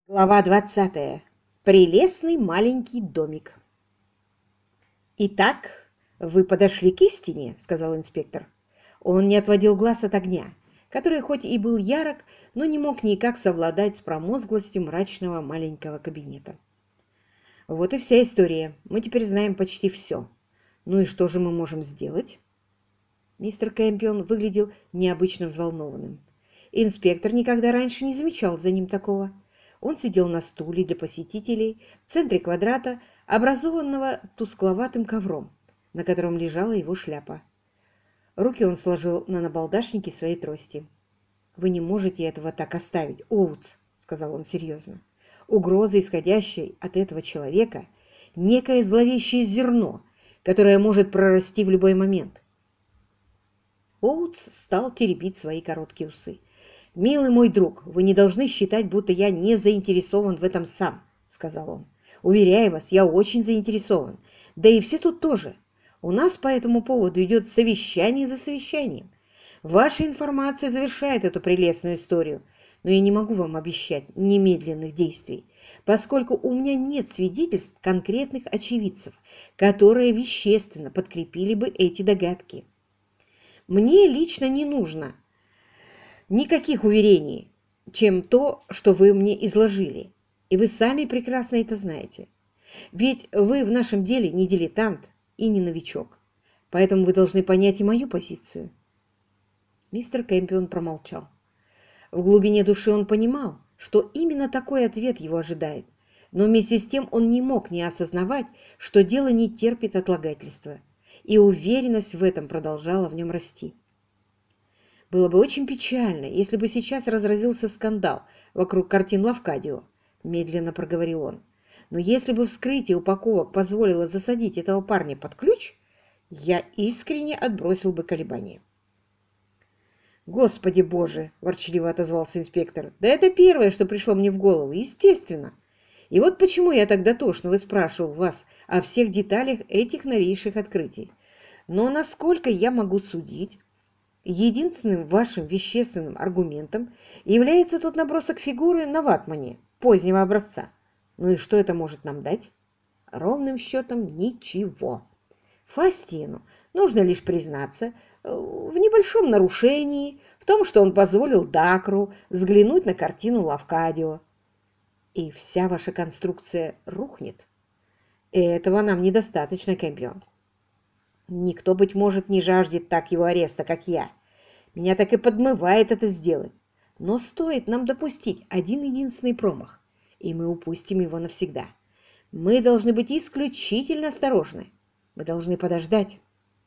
Глава 20. Прелестный маленький домик. «Итак, вы подошли к истине», — сказал инспектор. Он не отводил глаз от огня, который хоть и был ярок, но не мог никак совладать с промозглостью мрачного маленького кабинета. «Вот и вся история. Мы теперь знаем почти все. Ну и что же мы можем сделать?» Мистер Кэмпион выглядел необычно взволнованным. Инспектор никогда раньше не замечал за ним такого. Он сидел на стуле для посетителей в центре квадрата, образованного тускловатым ковром, на котором лежала его шляпа. Руки он сложил на набалдашнике своей трости. «Вы не можете этого так оставить, Оутс», — сказал он серьезно. «Угроза, исходящая от этого человека, некое зловещее зерно, которое может прорасти в любой момент». Оутс стал теребить свои короткие усы. «Милый мой друг, вы не должны считать, будто я не заинтересован в этом сам», — сказал он. «Уверяю вас, я очень заинтересован. Да и все тут тоже. У нас по этому поводу идет совещание за совещанием. Ваша информация завершает эту прелестную историю, но я не могу вам обещать немедленных действий, поскольку у меня нет свидетельств конкретных очевидцев, которые вещественно подкрепили бы эти догадки. Мне лично не нужно никаких уверений, чем то, что вы мне изложили. И вы сами прекрасно это знаете. Ведь вы в нашем деле не дилетант и не новичок. Поэтому вы должны понять и мою позицию». Мистер Кэмпион промолчал. В глубине души он понимал, что именно такой ответ его ожидает. Но вместе с тем он не мог не осознавать, что дело не терпит отлагательства. И уверенность в этом продолжала в нем расти. «Было бы очень печально, если бы сейчас разразился скандал вокруг картин Лавкадио», — медленно проговорил он. «Но если бы вскрытие упаковок позволило засадить этого парня под ключ, я искренне отбросил бы колебания». «Господи Боже!» – ворчливо отозвался инспектор. «Да это первое, что пришло мне в голову, естественно. И вот почему я так дотошно выспрашивал вас о всех деталях этих новейших открытий. Но насколько я могу судить, единственным вашим вещественным аргументом является тот набросок фигуры на ватмане позднего образца. Ну и что это может нам дать? Ровным счетом ничего. Фастину нужно лишь признаться в небольшом нарушении, в том, что он позволил Дакру взглянуть на картину Лавкадио. И вся ваша конструкция рухнет. Этого нам недостаточно, Кэмпион. Никто, быть может, не жаждет так его ареста, как я. Меня так и подмывает это сделать. Но стоит нам допустить один единственный промах, и мы упустим его навсегда. Мы должны быть исключительно осторожны. Мы должны подождать».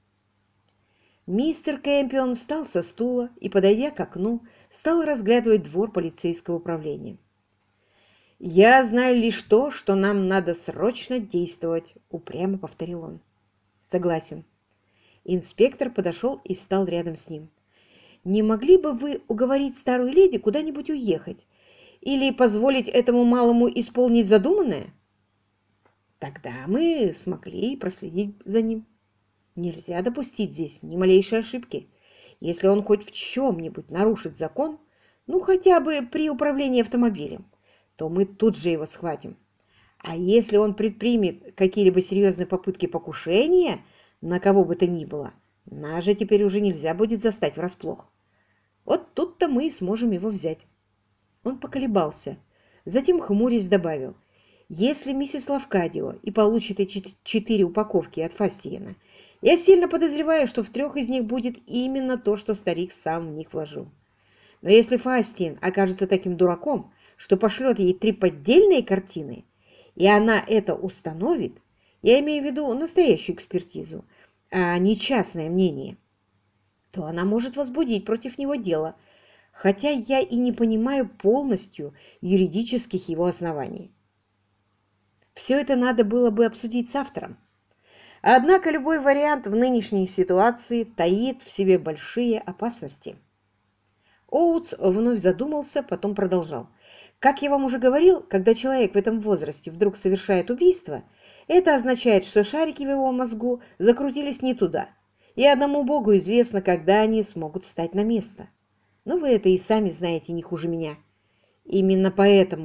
Мистер Кэмпион встал со стула и, подойдя к окну, стал разглядывать двор полицейского управления. «Я знаю лишь то, что нам надо срочно действовать», — упрямо повторил он. «Согласен». Инспектор подошел и встал рядом с ним. «Не могли бы вы уговорить старую леди куда-нибудь уехать или позволить этому малому исполнить задуманное?» Тогда мы смогли проследить за ним. Нельзя допустить здесь ни малейшей ошибки. Если он хоть в чем-нибудь нарушит закон, ну хотя бы при управлении автомобилем, то мы тут же его схватим. А если он предпримет какие-либо серьезные попытки покушения на кого бы то ни было, нас же теперь уже нельзя будет застать врасплох. Вот тут-то мы и сможем его взять. Он поколебался, затем, хмурясь, добавил: «Если миссис Лавкадио и получит эти 4 упаковки от Фастиена, я сильно подозреваю, что в 3 из них будет именно то, что старик сам в них вложил. Но если Фастиен окажется таким дураком, что пошлет ей 3 поддельные картины, и она это установит, я имею в виду настоящую экспертизу, а не частное мнение, то она может возбудить против него дело, хотя я и не понимаю полностью юридических его оснований. Все это надо было бы обсудить с автором. Однако любой вариант в нынешней ситуации таит в себе большие опасности». Оутс вновь задумался, потом продолжал. «Как я вам уже говорил, когда человек в этом возрасте вдруг совершает убийство, это означает, что шарики в его мозгу закрутились не туда, и одному Богу известно, когда они смогут встать на место. Но вы это и сами знаете не хуже меня. Именно поэтому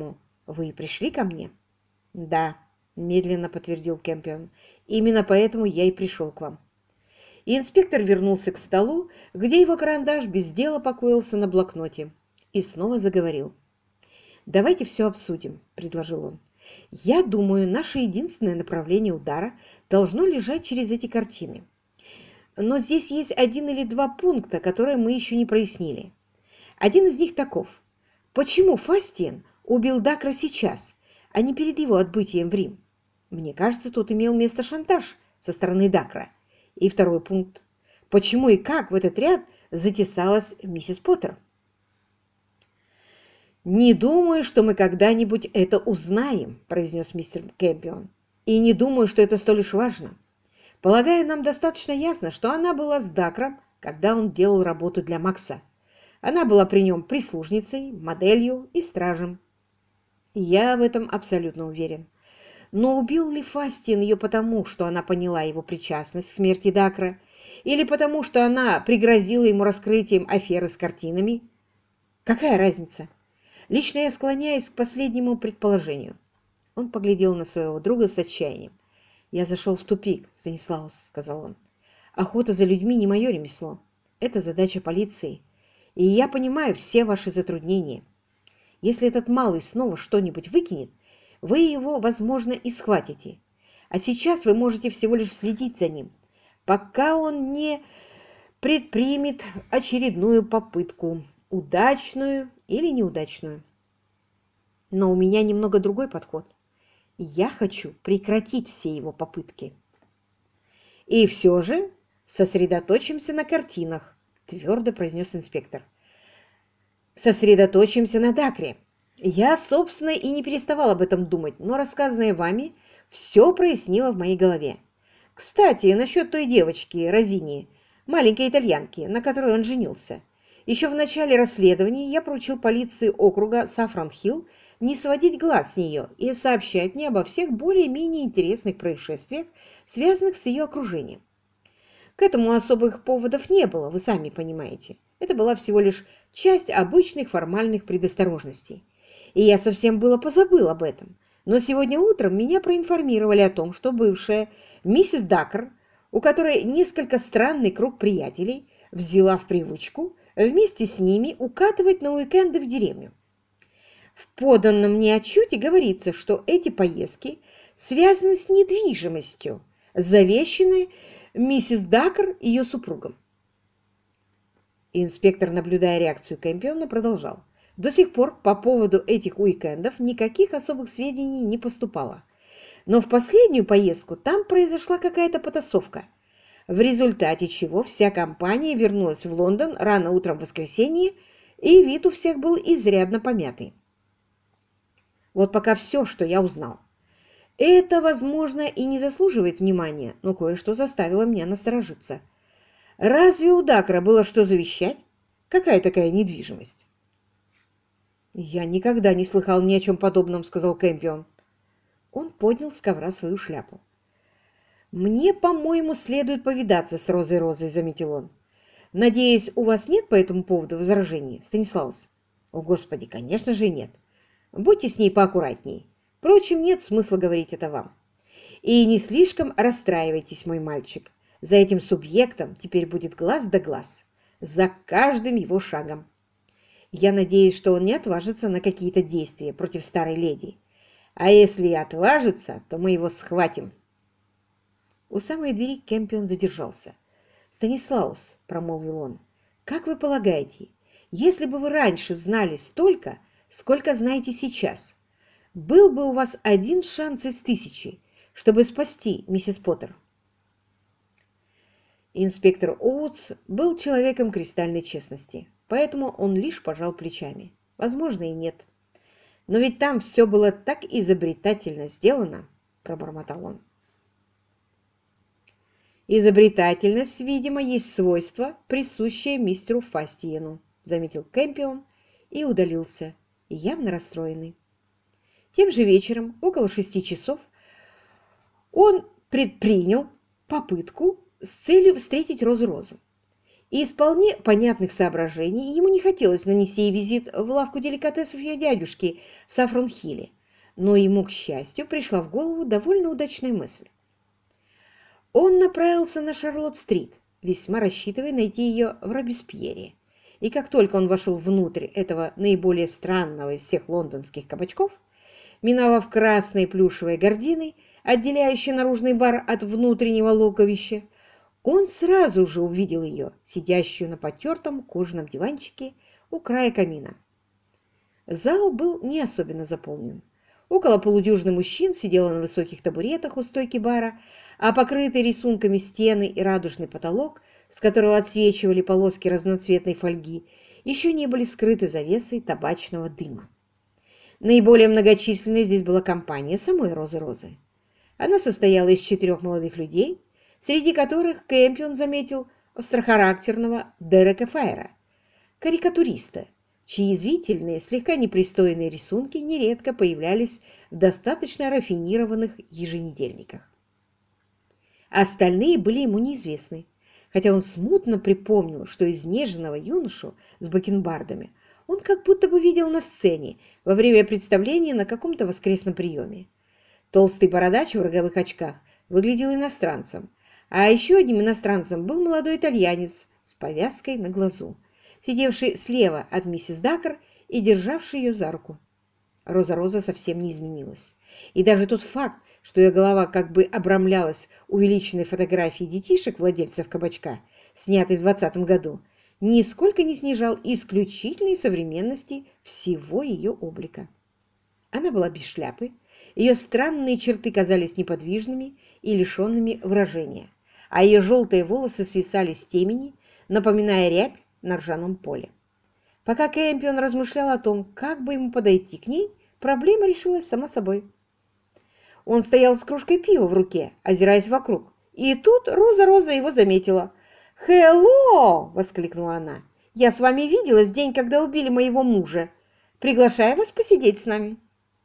Вы пришли ко мне? Да, медленно подтвердил Кэмпион. Именно поэтому я и пришел к вам. И инспектор вернулся к столу, где его карандаш без дела покоился на блокноте, и снова заговорил. «Давайте все обсудим», — предложил он. «Я думаю, наше единственное направление удара должно лежать через эти картины. Но здесь есть один или два пункта, которые мы еще не прояснили. Один из них таков. Почему Фастиен убил Дакра сейчас, а не перед его отбытием в Рим? Мне кажется, тут имел место шантаж со стороны Дакра. И второй пункт. Почему и как в этот ряд затесалась миссис Поттер? «Не думаю, что мы когда-нибудь это узнаем», — произнес мистер Кэмпион. «И не думаю, что это столь уж важно. Полагаю, нам достаточно ясно, что она была с Дакром, когда он делал работу для Макса. Она была при нем прислужницей, моделью и стражем. Я в этом абсолютно уверен. Но убил ли Фастиен ее потому, что она поняла его причастность к смерти Дакра, или потому, что она пригрозила ему раскрытием аферы с картинами? Какая разница? Лично я склоняюсь к последнему предположению». Он поглядел на своего друга с отчаянием. «Я зашел в тупик, Станислаус», — сказал он. «Охота за людьми не мое ремесло. Это задача полиции. И я понимаю все ваши затруднения. Если этот малый снова что-нибудь выкинет, вы его, возможно, и схватите. А сейчас вы можете всего лишь следить за ним, пока он не предпримет очередную попытку, удачную или неудачную. Но у меня немного другой подход. Я хочу прекратить все его попытки. И все же сосредоточимся на картинах, твердо произнес инспектор. Сосредоточимся на Дакре. Я, собственно, и не переставал об этом думать, но рассказанное вами все прояснило в моей голове. Кстати, насчет той девочки, Розини, маленькой итальянки, на которой он женился. Еще в начале расследования я поручил полиции округа Сафрон-Хилл не сводить глаз с нее и сообщать мне обо всех более-менее интересных происшествиях, связанных с ее окружением. К этому особых поводов не было, вы сами понимаете. Это была всего лишь часть обычных формальных предосторожностей. И я совсем было позабыл об этом. Но сегодня утром меня проинформировали о том, что бывшая миссис Дакр, у которой несколько странный круг приятелей, взяла в привычку вместе с ними укатывать на уикенды в деревню. В поданном мне отчете говорится, что эти поездки связаны с недвижимостью, завещанной миссис Дакр и ее супругом. Инспектор, наблюдая реакцию Кэмпиона, продолжал. До сих пор по поводу этих уикендов никаких особых сведений не поступало. Но в последнюю поездку там произошла какая-то потасовка, в результате чего вся компания вернулась в Лондон рано утром в воскресенье, и вид у всех был изрядно помятый. Вот пока все, что я узнал. Это, возможно, и не заслуживает внимания, но кое-что заставило меня насторожиться. Разве у Дакра было что завещать? Какая такая недвижимость? «Я никогда не слыхал ни о чем подобном», — сказал Кэмпион. Он поднял с ковра свою шляпу. «Мне, по-моему, следует повидаться с Розой», — заметил он. «Надеюсь, у вас нет по этому поводу возражений, Станислаус?» «О, Господи, конечно же нет. Будьте с ней поаккуратней. Впрочем, нет смысла говорить это вам. И не слишком расстраивайтесь, мой мальчик. За этим субъектом теперь будет глаз да глаз. За каждым его шагом. Я надеюсь, что он не отважится на какие-то действия против старой леди. А если и отважится, то мы его схватим». У самой двери Кэмпион задержался. «Станислаус», — промолвил он, — «как вы полагаете, если бы вы раньше знали столько, сколько знаете сейчас, был бы у вас один шанс из 1000, чтобы спасти миссис Поттер?» Инспектор Оутс был человеком кристальной честности, поэтому он лишь пожал плечами. Возможно, и нет. «Но ведь там все было так изобретательно сделано», — пробормотал он. «Изобретательность, видимо, есть свойство, присущее мистеру Фастиену», — заметил Кэмпион и удалился, явно расстроенный. Тем же вечером, около 6 часов, он предпринял попытку с целью встретить Розу. И из вполне понятных соображений ему не хотелось нанести ей визит в лавку деликатесов ее дядюшки в Сафрон-Хилле, но ему, к счастью, пришла в голову довольно удачная мысль. Он направился на Шарлотт-стрит, весьма рассчитывая найти ее в Робеспьере. И как только он вошел внутрь этого наиболее странного из всех лондонских кабачков, миновав красные плюшевые гардины, отделяющие наружный бар от внутреннего логовища, он сразу же увидел ее, сидящую на потертом кожаном диванчике у края камина. Зал был не особенно заполнен. Около полудюжины мужчин сидело на высоких табуретах у стойки бара, а покрытые рисунками стены и радужный потолок, с которого отсвечивали полоски разноцветной фольги, еще не были скрыты завесой табачного дыма. Наиболее многочисленной здесь была компания самой Розы-Розы. Она состояла из 4 молодых людей, среди которых Кэмпион заметил острохарактерного Дерека Файера, карикатуриста, чьи язвительные, слегка непристойные рисунки нередко появлялись в достаточно рафинированных еженедельниках. Остальные были ему неизвестны, хотя он смутно припомнил, что изнеженного юношу с бакенбардами он как будто бы видел на сцене во время представления на каком-то воскресном приеме. Толстый бородач в роговых очках выглядел иностранцем, а еще одним иностранцем был молодой итальянец с повязкой на глазу, сидевший слева от миссис Дакер и державший ее за руку. Роза-Роза совсем не изменилась. И даже тот факт, что ее голова как бы обрамлялась увеличенной фотографией детишек владельцев кабачка, снятой в 20-м году, нисколько не снижал исключительной современности всего ее облика. Она была без шляпы, ее странные черты казались неподвижными и лишенными выражения, а ее желтые волосы свисали с темени, напоминая рябь на ржаном поле. Пока Кэмпион размышлял о том, как бы ему подойти к ней, проблема решилась сама собой. Он стоял с кружкой пива в руке, озираясь вокруг, и тут Роза-Роза его заметила. «Хелло!» — воскликнула она. «Я с вами виделась в день, когда убили моего мужа. Приглашаю вас посидеть с нами».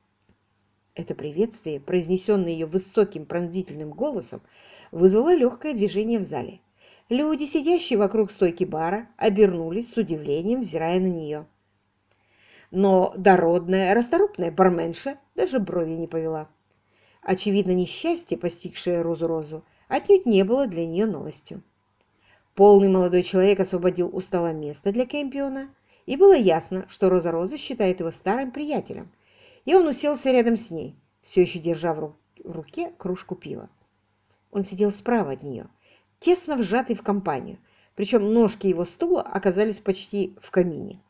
Это приветствие, произнесенное ее высоким пронзительным голосом, вызвало легкое движение в зале. Люди, сидящие вокруг стойки бара, обернулись с удивлением, взирая на нее. Но дородная, расторопная барменша даже брови не повела. Очевидно, несчастье, постигшее Розу-Розу, отнюдь не было для нее новостью. Полный молодой человек освободил у стола место для Кэмпиона, и было ясно, что Роза-Роза считает его старым приятелем, и он уселся рядом с ней, все еще держа в руке кружку пива. Он сидел справа от нее, тесно вжатый в компанию, причем ножки его стула оказались почти в камине.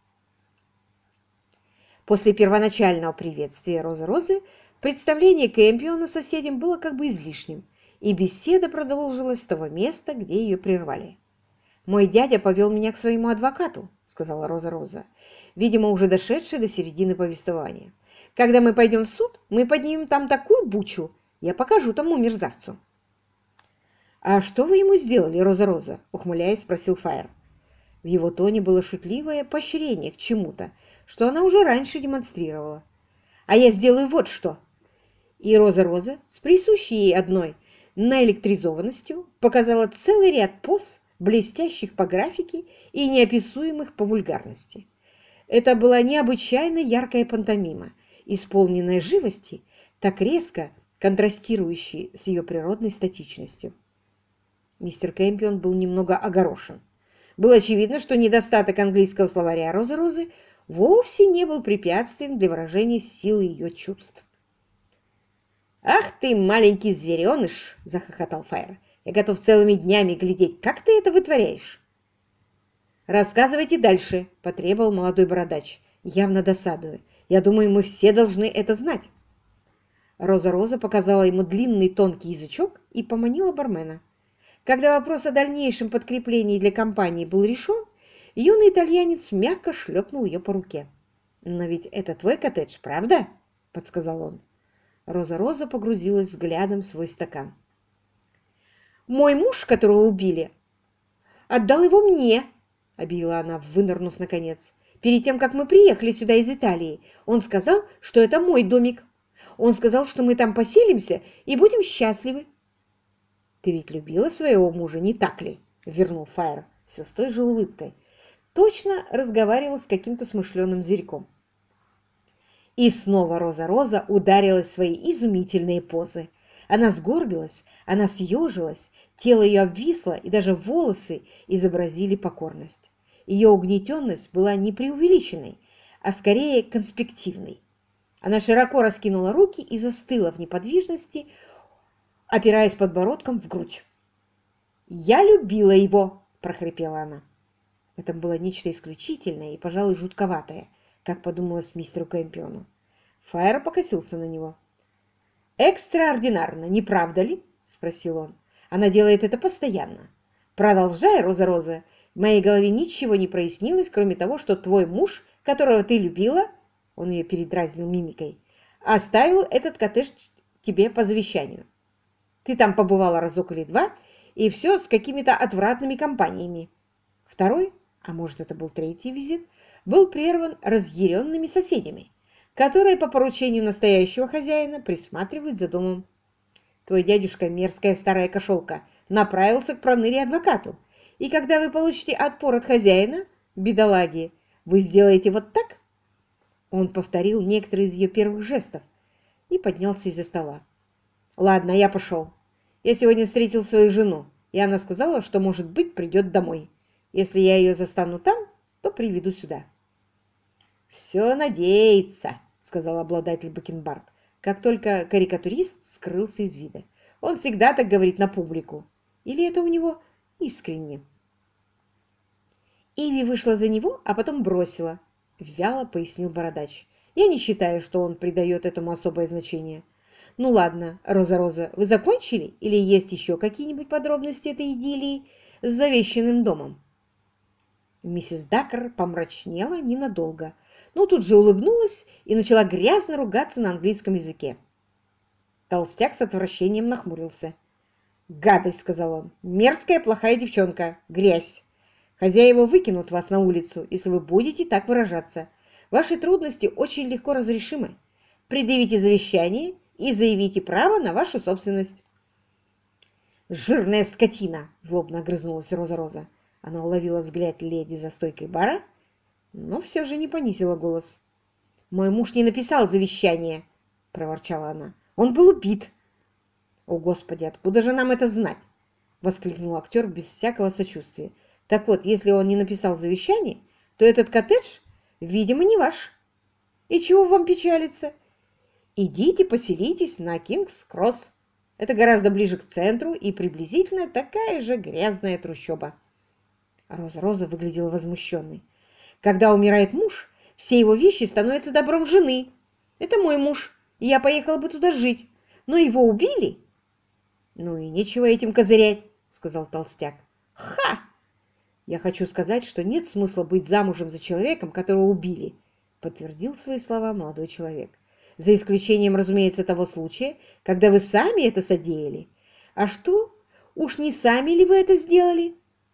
После первоначального приветствия Розы-Розы представление Кэмпиона соседям было как бы излишним, и беседа продолжилась с того места, где ее прервали. «Мой дядя повел меня к своему адвокату», — сказала Роза-Роза, видимо, уже дошедшая до середины повествования. «Когда мы пойдем в суд, мы поднимем там такую бучу, я покажу тому мерзавцу». «А что вы ему сделали, Роза-Роза?» — ухмыляясь, спросил Файер. В его тоне было шутливое поощрение к чему-то, что она уже раньше демонстрировала. «А я сделаю вот что!» И Роза-Роза, с присущей ей одной наэлектризованностью, показала целый ряд поз, блестящих по графике и неописуемых по вульгарности. Это была необычайно яркая пантомима, исполненная живости, так резко контрастирующей с ее природной статичностью. Мистер Кэмпион был немного огорошен. Было очевидно, что недостаток английского словаря Розы-Розы вовсе не был препятствием для выражения силы ее чувств. «Ах ты, маленький звереныш!» – захохотал Файер. «Я готов целыми днями глядеть, как ты это вытворяешь!» «Рассказывайте дальше», – потребовал молодой бородач, явно досадуя. «Я думаю, мы все должны это знать». Роза-Роза показала ему длинный тонкий язычок и поманила бармена. Когда вопрос о дальнейшем подкреплении для компании был решен, юный итальянец мягко шлепнул ее по руке. «Но ведь это твой коттедж, правда?» – подсказал он. Роза-Роза погрузилась взглядом в свой стакан. «Мой муж, которого убили, отдал его мне», — объявила она, вынырнув наконец. «Перед тем, как мы приехали сюда из Италии, он сказал, что это мой домик. Он сказал, что мы там поселимся и будем счастливы». «Ты ведь любила своего мужа, не так ли?» — вернул Файер все с той же улыбкой. Точно разговаривал с каким-то смышленым зверьком. И снова Роза-Роза ударилась в свои изумительные позы. Она сгорбилась, она съежилась, тело ее обвисло, и даже волосы изобразили покорность. Ее угнетенность была не преувеличенной, а скорее конспективной. Она широко раскинула руки и застыла в неподвижности, опираясь подбородком в грудь. «Я любила его!» – прохрипела она. Это было нечто исключительное и, пожалуй, жутковатое, как подумалось мистеру Кэмпиону. Фаер покосился на него. «Экстраординарно, не правда ли?» – спросил он. «Она делает это постоянно. Продолжай, Роза-Роза. В моей голове ничего не прояснилось, кроме того, что твой муж, которого ты любила, он ее передразнил мимикой, оставил этот коттедж тебе по завещанию. Ты там побывала разок или два, и все с какими-то отвратными компаниями. Второй, а может это был третий визит, был прерван разъяренными соседями, которые по поручению настоящего хозяина присматривают за домом. Твой дядюшка, мерзкая старая кошелка, направился к проныре-адвокату, и когда вы получите отпор от хозяина, бедолаги, вы сделаете вот так?» Он повторил некоторые из ее первых жестов и поднялся из-за стола. «Ладно, я пошел. Я сегодня встретил свою жену, и она сказала, что, может быть, придет домой. Если я ее застану там, то приведу сюда». «Все надеется», — сказал обладатель бакенбард, как только карикатурист скрылся из вида. «Он всегда так говорит на публику. Или это у него искренне?» Иви вышла за него, а потом бросила, — вяло пояснил бородач. «Я не считаю, что он придает этому особое значение. Ну ладно, Роза-Роза, вы закончили? Или есть еще какие-нибудь подробности этой идиллии с завещанным домом?» Миссис Даккер помрачнела ненадолго, но тут же улыбнулась и начала грязно ругаться на английском языке. Толстяк с отвращением нахмурился. «Гадость!» — сказал он. «Мерзкая, плохая девчонка. Грязь. Хозяева выкинут вас на улицу, если вы будете так выражаться. Ваши трудности очень легко разрешимы. Предъявите завещание и заявите право на вашу собственность». «Жирная скотина!» — злобно огрызнулась Роза-Роза. Она уловила взгляд леди за стойкой бара, но все же не понизила голос. «Мой муж не написал завещание!» — проворчала она. «Он был убит!» «О, Господи, откуда же нам это знать?» — воскликнул актер без всякого сочувствия. «Так вот, если он не написал завещание, то этот коттедж, видимо, не ваш. И чего вам печалиться? Идите поселитесь на Кингс-Кросс. Это гораздо ближе к центру и приблизительно такая же грязная трущоба». Роза-Роза выглядела возмущенной. «Когда умирает муж, все его вещи становятся добром жены. Это мой муж, и я поехала бы туда жить. Но его убили». «Ну и нечего этим козырять», — сказал толстяк. «Ха! Я хочу сказать, что нет смысла быть замужем за человеком, которого убили», — подтвердил свои слова молодой человек. «За исключением, разумеется, того случая, когда вы сами это содеяли. А что? Уж не сами ли вы это сделали?»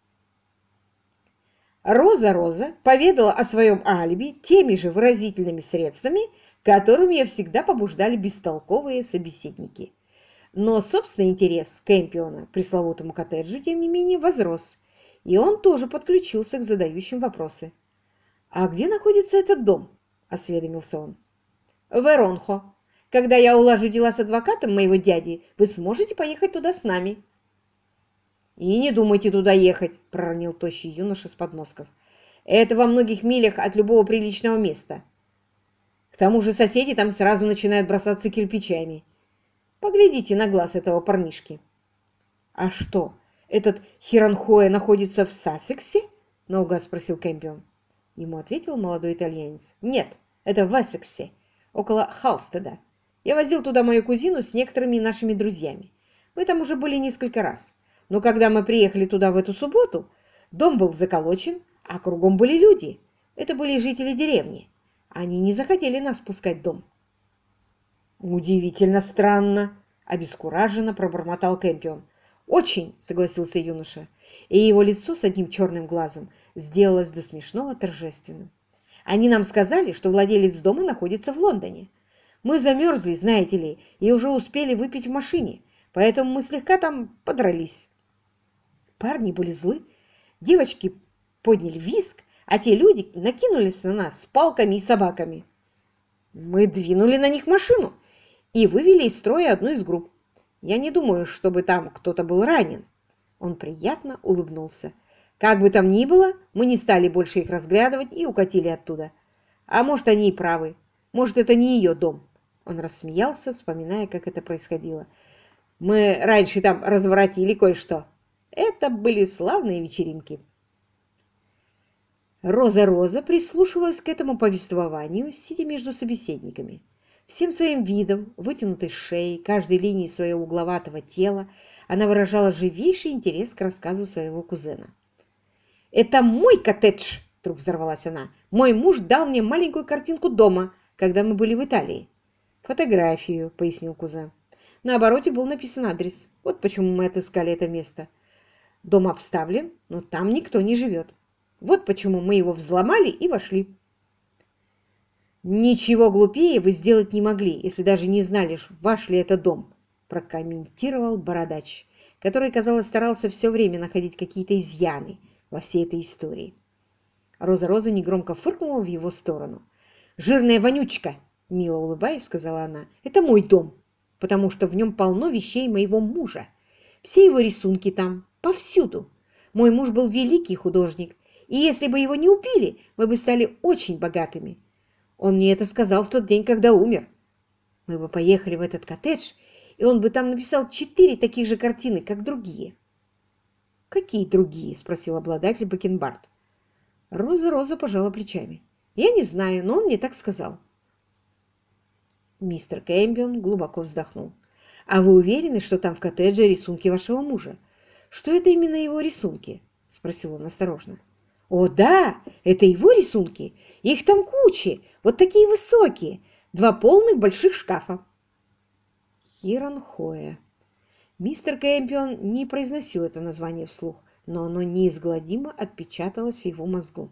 Роза-Роза поведала о своем алиби теми же выразительными средствами, которыми ее всегда побуждали бестолковые собеседники. Но собственный интерес Кэмпиона к пресловутому коттеджу, тем не менее, возрос, и он тоже подключился к задающим вопросы. «А где находится этот дом?» – осведомился он. «В Эронхо. Когда я улажу дела с адвокатом моего дяди, вы сможете поехать туда с нами». «И не думайте туда ехать», – проронил тощий юноша с подмостков. «Это во многих милях от любого приличного места. К тому же соседи там сразу начинают бросаться кирпичами. Поглядите на глаз этого парнишки». «А что, этот Хиранхоя находится в Сассексе?» – наугад спросил Кэмпион. Ему ответил молодой итальянец. «Нет, это в Эссексе, около Халстеда. Я возил туда мою кузину с некоторыми нашими друзьями. Мы там уже были несколько раз. Но когда мы приехали туда в эту субботу, дом был заколочен, а кругом были люди. Это были жители деревни. Они не захотели нас пускать в дом». «Удивительно странно», — обескураженно пробормотал Кэмпион. «Очень», — согласился юноша, и его лицо с одним черным глазом сделалось до смешного торжественным. «Они нам сказали, что владелец дома находится в Лондоне. Мы замерзли, знаете ли, и уже успели выпить в машине, поэтому мы слегка там подрались». Парни были злы, девочки подняли визг, а те люди накинулись на нас с палками и собаками. Мы двинули на них машину и вывели из строя одну из групп. Я не думаю, чтобы там кто-то был ранен. Он приятно улыбнулся. Как бы там ни было, мы не стали больше их разглядывать и укатили оттуда. А может, они и правы. Может, это не ее дом. Он рассмеялся, вспоминая, как это происходило. Мы раньше там разворотили кое-что. Это были славные вечеринки. Роза прислушивалась к этому повествованию, сидя между собеседниками. Всем своим видом, вытянутой шеей, каждой линией своего угловатого тела она выражала живейший интерес к рассказу своего кузена. «Это мой коттедж!» — вдруг взорвалась она. «Мой муж дал мне маленькую картинку дома, когда мы были в Италии». «Фотографию», — пояснил кузен. На обороте был написан адрес. Вот почему мы отыскали это место. Дом обставлен, но там никто не живет. Вот почему мы его взломали и вошли. «Ничего глупее вы сделать не могли, если даже не знали, ваш ли это дом», прокомментировал бородач, который, казалось, старался все время находить какие-то изъяны во всей этой истории. Роза негромко фыркнула в его сторону. «Жирная вонючка!» — мило улыбаясь, сказала она. «Это мой дом, потому что в нем полно вещей моего мужа. Все его рисунки там, повсюду. Мой муж был великий художник, и если бы его не убили, мы бы стали очень богатыми. Он мне это сказал в тот день, когда умер. Мы бы поехали в этот коттедж, и он бы там написал 4 таких же картины, как другие». «Какие другие?» — спросил обладатель бакенбард. Роза пожала плечами. «Я не знаю, но он мне так сказал». Мистер Кэмпион глубоко вздохнул. «А вы уверены, что там в коттедже рисунки вашего мужа? Что это именно его рисунки?» — спросил он осторожно. «О, да, это его рисунки. Их там кучи, вот такие высокие. 2 полных больших шкафа». Хирон Хоя. Мистер Кэмпион не произносил это название вслух, но оно неизгладимо отпечаталось в его мозгу.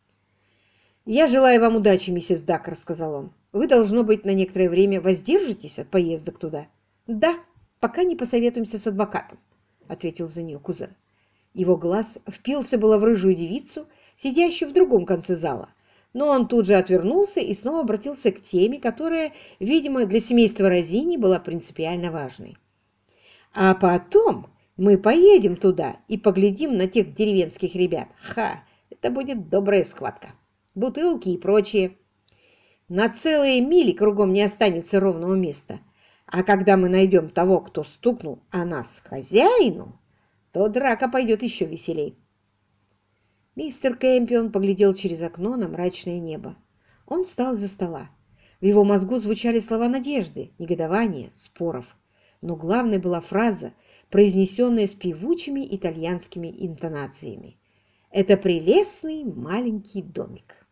«Я желаю вам удачи, миссис Даккер», — сказал он. «Вы, должно быть, на некоторое время воздержитесь от поездок туда». «Да, пока не посоветуемся с адвокатом», — ответил за нее кузен. Его глаз впился было в рыжую девицу, сидящую в другом конце зала, но он тут же отвернулся и снова обратился к теме, которая, видимо, для семейства Розини была принципиально важной. «А потом мы поедем туда и поглядим на тех деревенских ребят. Ха! Это будет добрая схватка. Бутылки и прочее. На целые мили кругом не останется ровного места. А когда мы найдем того, кто стукнул о нас хозяину, то драка пойдет еще веселей». Мистер Кэмпион поглядел через окно на мрачное небо. Он встал из-за стола. В его мозгу звучали слова надежды, негодования, споров. Но главной была фраза, произнесенная с певучими итальянскими интонациями. «Это прелестный маленький домик».